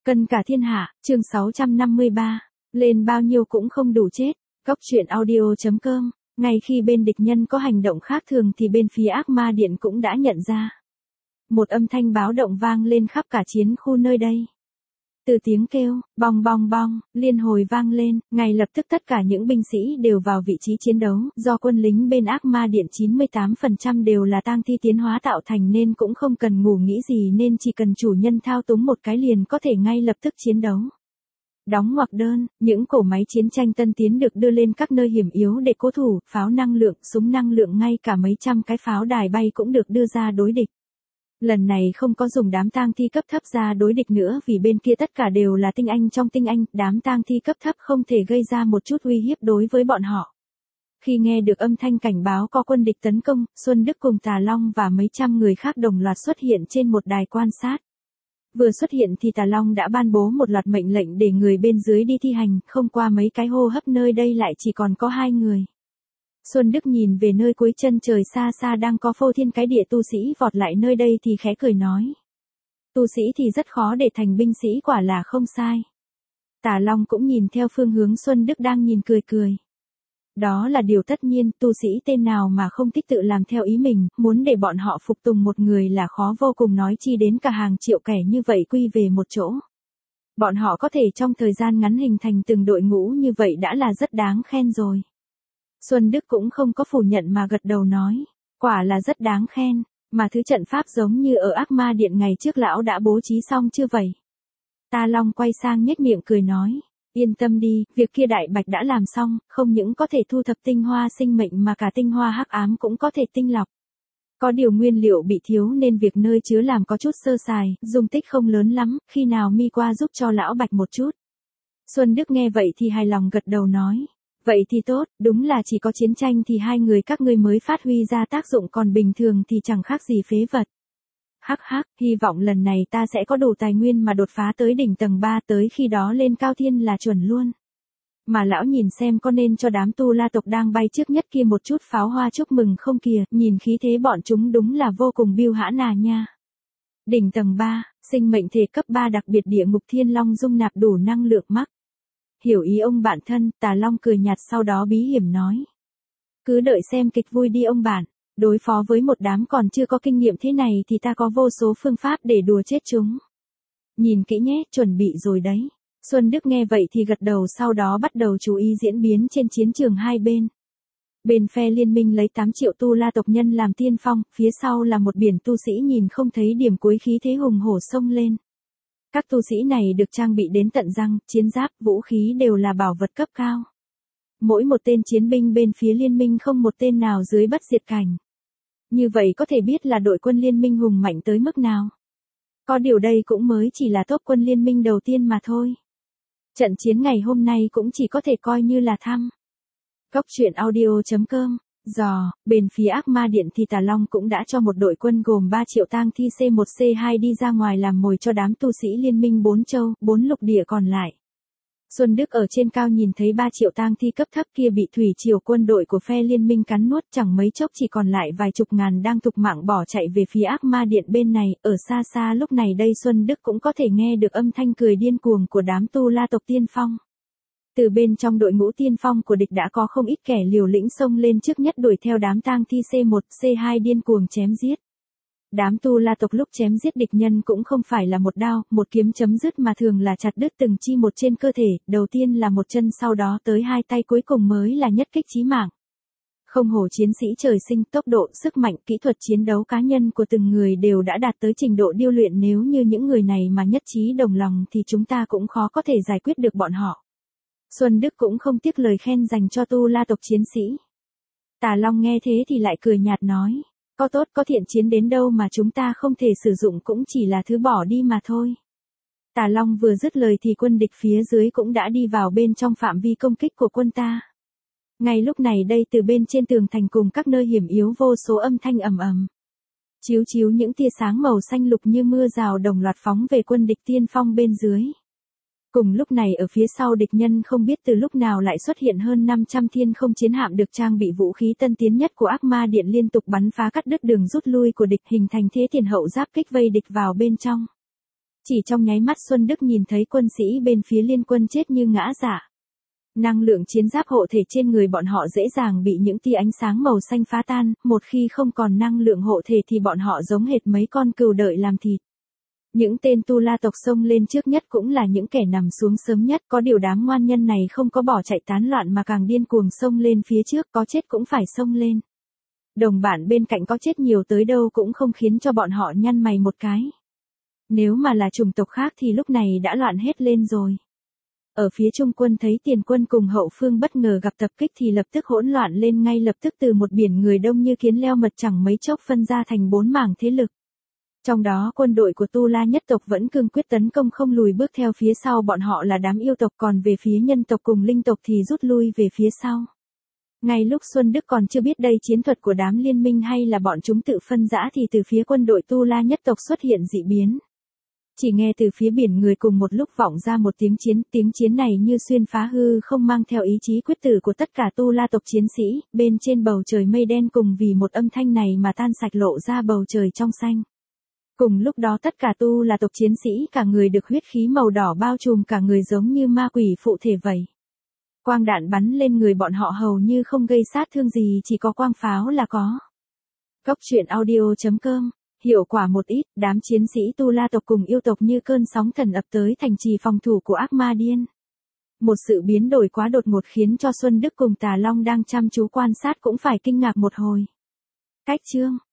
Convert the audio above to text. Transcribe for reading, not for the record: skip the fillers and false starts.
Cân cả thiên hạ, chương 653. Lên bao nhiêu cũng không đủ chết. Góc truyện audio.com. Ngay khi bên địch nhân có hành động khác thường thì bên phía Ác Ma Điện cũng đã nhận ra. Một âm thanh báo động vang lên khắp cả chiến khu nơi đây. Từ tiếng kêu, bong bong bong, liên hồi vang lên, ngay lập tức tất cả những binh sĩ đều vào vị trí chiến đấu, do quân lính bên Ác Ma Điện 98% đều là tang thi tiến hóa tạo thành nên cũng không cần ngủ nghĩ gì nên chỉ cần chủ nhân thao túng một cái liền có thể ngay lập tức chiến đấu. Đóng ngoặc đơn, những cổ máy chiến tranh tân tiến được đưa lên các nơi hiểm yếu để cố thủ, pháo năng lượng, súng năng lượng ngay cả mấy trăm cái pháo đài bay cũng được đưa ra đối địch. Lần này không có dùng đám tang thi cấp thấp ra đối địch nữa vì bên kia tất cả đều là tinh anh trong tinh anh, đám tang thi cấp thấp không thể gây ra một chút uy hiếp đối với bọn họ. Khi nghe được âm thanh cảnh báo có quân địch tấn công, Xuân Đức cùng Tà Long và mấy trăm người khác đồng loạt xuất hiện trên một đài quan sát. Vừa xuất hiện thì Tà Long đã ban bố một loạt mệnh lệnh để người bên dưới đi thi hành, không qua mấy cái hô hấp nơi đây lại chỉ còn có 2 người. Xuân Đức nhìn về nơi cuối chân trời xa xa đang có phô thiên cái địa tu sĩ vọt lại nơi đây thì khẽ cười nói. Tu sĩ thì rất khó để thành binh sĩ quả là không sai. Tà Long cũng nhìn theo phương hướng Xuân Đức đang nhìn cười cười. Đó là điều tất nhiên, tu sĩ tên nào mà không thích tự làm theo ý mình, muốn để bọn họ phục tùng một người là khó vô cùng nói chi đến cả hàng triệu kẻ như vậy quy về một chỗ. Bọn họ có thể trong thời gian ngắn hình thành từng đội ngũ như vậy đã là rất đáng khen rồi. Xuân Đức cũng không có phủ nhận mà gật đầu nói, quả là rất đáng khen, mà thứ trận pháp giống như ở Ác Ma Điện ngày trước lão đã bố trí xong chưa vậy? Tà Long quay sang nhếch miệng cười nói, yên tâm đi, việc kia Đại Bạch đã làm xong, không những có thể thu thập tinh hoa sinh mệnh mà cả tinh hoa hắc ám cũng có thể tinh lọc. Có điều nguyên liệu bị thiếu nên việc nơi chứa làm có chút sơ sài, dung tích không lớn lắm, khi nào mi qua giúp cho lão Bạch một chút. Xuân Đức nghe vậy thì hài lòng gật đầu nói. Vậy thì tốt, đúng là chỉ có chiến tranh thì hai người các ngươi mới phát huy ra tác dụng còn bình thường thì chẳng khác gì phế vật. Hắc hắc, hy vọng lần này ta sẽ có đủ tài nguyên mà đột phá tới đỉnh tầng 3 tới khi đó lên cao thiên là chuẩn luôn. Mà lão nhìn xem có nên cho đám tu la tộc đang bay trước nhất kia một chút pháo hoa chúc mừng không kìa, nhìn khí thế bọn chúng đúng là vô cùng biêu hãn à nha. Đỉnh tầng 3, sinh mệnh thể cấp 3 đặc biệt địa ngục thiên long dung nạp đủ năng lượng mắc. Hiểu ý ông bạn thân, Tà Long cười nhạt sau đó bí hiểm nói. Cứ đợi xem kịch vui đi ông bạn, đối phó với một đám còn chưa có kinh nghiệm thế này thì ta có vô số phương pháp để đùa chết chúng. Nhìn kỹ nhé, chuẩn bị rồi đấy. Xuân Đức nghe vậy thì gật đầu sau đó bắt đầu chú ý diễn biến trên chiến trường hai bên. Bên phe liên minh lấy 8 triệu tu la tộc nhân làm tiên phong, phía sau là một biển tu sĩ nhìn không thấy điểm cuối khí thế hùng hổ xông lên. Các tu sĩ này được trang bị đến tận răng, chiến giáp, vũ khí đều là bảo vật cấp cao. Mỗi một tên chiến binh bên phía liên minh không một tên nào dưới bất diệt cảnh. Như vậy có thể biết là đội quân liên minh hùng mạnh tới mức nào. Có điều đây cũng mới chỉ là top quân liên minh đầu tiên mà thôi. Trận chiến ngày hôm nay cũng chỉ có thể coi như là thăm. Góc truyện audio.com. Bên phía Ác Ma Điện thì Tà Long cũng đã cho một đội quân gồm 3 triệu tang thi C1 C2 đi ra ngoài làm mồi cho đám tu sĩ liên minh 4 châu, 4 lục địa còn lại. Xuân Đức ở trên cao nhìn thấy 3 triệu tang thi cấp thấp kia bị thủy triều quân đội của phe liên minh cắn nuốt chẳng mấy chốc chỉ còn lại vài chục ngàn đang thục mạng bỏ chạy về phía Ác Ma Điện bên này, ở xa xa lúc này đây Xuân Đức cũng có thể nghe được âm thanh cười điên cuồng của đám tu la tộc tiên phong. Từ bên trong đội ngũ tiên phong của địch đã có không ít kẻ liều lĩnh xông lên trước nhất đuổi theo đám tang thi C1, C2 điên cuồng chém giết. Đám tu la tộc lúc chém giết địch nhân cũng không phải là một đao, một kiếm chấm dứt mà thường là chặt đứt từng chi một trên cơ thể, đầu tiên là một chân sau đó tới 2 tay cuối cùng mới là nhất kích chí mạng. Không hổ chiến sĩ trời sinh, tốc độ, sức mạnh, kỹ thuật chiến đấu cá nhân của từng người đều đã đạt tới trình độ điêu luyện nếu như những người này mà nhất trí đồng lòng thì chúng ta cũng khó có thể giải quyết được bọn họ. Xuân Đức cũng không tiếc lời khen dành cho tu la tộc chiến sĩ. Tà Long nghe thế thì lại cười nhạt nói, có tốt có thiện chiến đến đâu mà chúng ta không thể sử dụng cũng chỉ là thứ bỏ đi mà thôi. Tà Long vừa dứt lời thì quân địch phía dưới cũng đã đi vào bên trong phạm vi công kích của quân ta. Ngay lúc này đây từ bên trên tường thành cùng các nơi hiểm yếu vô số âm thanh ầm ầm. Chiếu chiếu những tia sáng màu xanh lục như mưa rào đồng loạt phóng về quân địch tiên phong bên dưới. Cùng lúc này ở phía sau địch nhân không biết từ lúc nào lại xuất hiện hơn 500 thiên không chiến hạm được trang bị vũ khí tân tiến nhất của Ác Ma Điện liên tục bắn phá cắt đứt đường rút lui của địch hình thành thế tiền hậu giáp kích vây địch vào bên trong. Chỉ trong nháy mắt Xuân Đức nhìn thấy quân sĩ bên phía liên quân chết như ngã dạ. Năng lượng chiến giáp hộ thể trên người bọn họ dễ dàng bị những tia ánh sáng màu xanh phá tan, một khi không còn năng lượng hộ thể thì bọn họ giống hệt mấy con cừu đợi làm thịt. Những tên Tu La tộc xông lên trước nhất cũng là những kẻ nằm xuống sớm nhất, có điều đám ngoan nhân này không có bỏ chạy tán loạn mà càng điên cuồng xông lên phía trước, có chết cũng phải xông lên. Đồng bạn bên cạnh có chết nhiều tới đâu cũng không khiến cho bọn họ nhăn mày một cái. Nếu mà là chủng tộc khác thì lúc này đã loạn hết lên rồi. Ở phía Trung quân thấy tiền quân cùng hậu phương bất ngờ gặp tập kích thì lập tức hỗn loạn lên ngay lập tức, từ một biển người đông như kiến leo mật chẳng mấy chốc phân ra thành 4 mảng thế lực. Trong đó quân đội của Tu La nhất tộc vẫn cương quyết tấn công không lùi bước theo phía sau bọn họ là đám yêu tộc, còn về phía nhân tộc cùng linh tộc thì rút lui về phía sau. Ngay lúc Xuân Đức còn chưa biết đây chiến thuật của đám liên minh hay là bọn chúng tự phân rã thì từ phía quân đội Tu La nhất tộc xuất hiện dị biến. Chỉ nghe từ phía biển người cùng một lúc vọng ra một tiếng chiến này như xuyên phá hư không, mang theo ý chí quyết tử của tất cả Tu La tộc chiến sĩ, bên trên bầu trời mây đen cùng vì một âm thanh này mà tan sạch, lộ ra bầu trời trong xanh. Cùng lúc đó tất cả Tu La tộc chiến sĩ cả người được huyết khí màu đỏ bao trùm cả người giống như ma quỷ phụ thể vậy. Quang đạn bắn lên người bọn họ hầu như không gây sát thương gì, chỉ có quang pháo là có. Góc truyện audio.com. Hiệu quả một ít, đám chiến sĩ Tu La tộc cùng yêu tộc như cơn sóng thần ập tới thành trì phòng thủ của ác ma điên. Một sự biến đổi quá đột ngột khiến cho Xuân Đức cùng Tà Long đang chăm chú quan sát cũng phải kinh ngạc một hồi. Cách chương